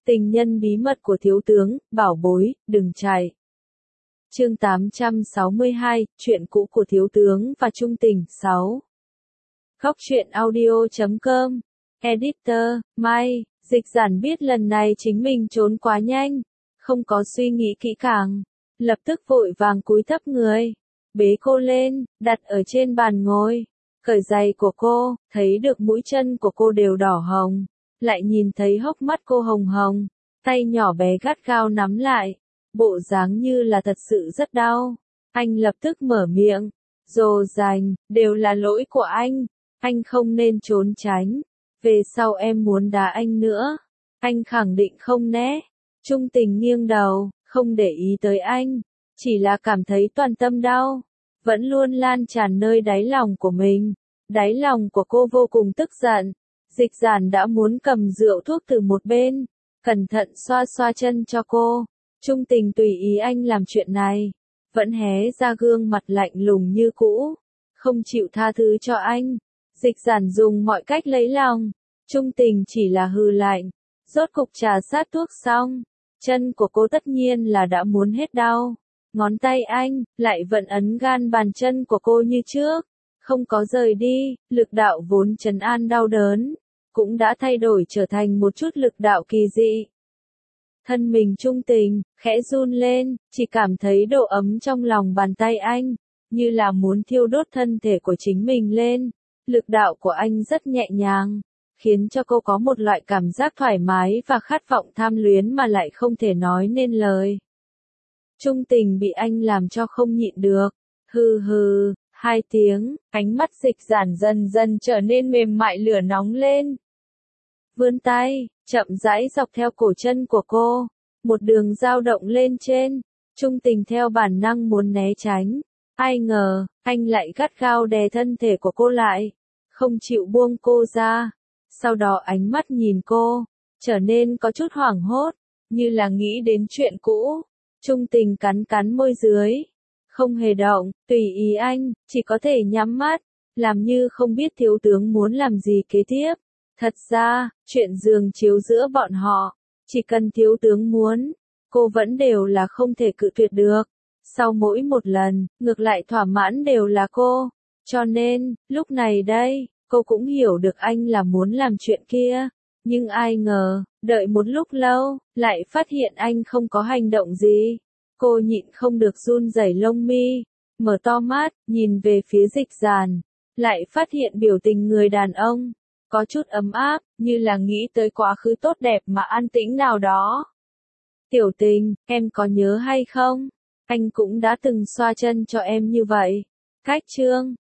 Tình nhân bí mật của thiếu tướng, bảo bối, đừng chạy. Chương 862, chuyện cũ của thiếu tướng và trung tình, 6. Góc truyện audio.com. Editor, Mai, Dịch Giản biết lần này chính mình trốn quá nhanh, không có suy nghĩ kỹ càng, lập tức vội vàng cúi thấp người, bế cô lên, đặt ở trên bàn ngồi, cởi giày của cô, thấy được mũi chân của cô đều đỏ hồng, lại nhìn thấy hốc mắt cô hồng hồng, tay nhỏ bé gắt gao nắm lại, bộ dáng như là thật sự rất đau. Anh lập tức mở miệng, dồ dành, đều là lỗi của anh không nên trốn tránh, về sau em muốn đá anh nữa, anh khẳng định không né. Trung tình nghiêng đầu, không để ý tới anh, chỉ là cảm thấy toàn tâm đau, vẫn luôn lan tràn nơi đáy lòng của mình. Đáy lòng của cô vô cùng tức giận, Dịch Giản đã muốn cầm rượu thuốc từ một bên, cẩn thận xoa xoa chân cho cô. Trung tình tùy ý anh làm chuyện này, vẫn hé ra gương mặt lạnh lùng như cũ, không chịu tha thứ cho anh. Dịch Giản dùng mọi cách lấy lòng, Trung tình chỉ là hừ lạnh. Rốt cục trà sát thuốc xong, chân của cô tất nhiên là đã muốn hết đau. Ngón tay anh lại vẫn ấn gan bàn chân của cô như trước, không có rời đi. Lực đạo vốn trấn an đau đớn, cũng đã thay đổi trở thành một chút lực đạo kỳ dị. Thân mình trung tình, khẽ run lên, chỉ cảm thấy độ ấm trong lòng bàn tay anh, như là muốn thiêu đốt thân thể của chính mình lên. Lực đạo của anh rất nhẹ nhàng, khiến cho cô có một loại cảm giác thoải mái và khát vọng tham luyến mà lại không thể nói nên lời. Trung tình bị anh làm cho không nhịn được, hừ hừ, 2 tiếng, ánh mắt Dịch Giản dần dần trở nên mềm mại lửa nóng lên. Vươn tay, chậm rãi dọc theo cổ chân của cô, một đường dao động lên trên. Trung tình theo bản năng muốn né tránh, ai ngờ, anh lại gắt gao đè thân thể của cô lại, không chịu buông cô ra. Sau đó ánh mắt nhìn cô, trở nên có chút hoảng hốt, như là nghĩ đến chuyện cũ. Trung tình cắn cắn môi dưới, không hề động, tùy ý anh, chỉ có thể nhắm mắt, làm như không biết thiếu tướng muốn làm gì kế tiếp. Thật ra, chuyện giường chiếu giữa bọn họ, chỉ cần thiếu tướng muốn, cô vẫn đều là không thể cự tuyệt được. Sau mỗi một lần, ngược lại thỏa mãn đều là cô. Cho nên, lúc này đây, cô cũng hiểu được anh là muốn làm chuyện kia. Nhưng ai ngờ, đợi một lúc lâu, lại phát hiện anh không có hành động gì. Cô nhịn không được run rẩy lông mi, mở to mắt, nhìn về phía Dịch Giản, lại phát hiện biểu tình người đàn ông có chút ấm áp, như là nghĩ tới quá khứ tốt đẹp mà an tĩnh nào đó. Tiểu tình, em có nhớ hay không? Anh cũng đã từng xoa chân cho em như vậy. Cách chương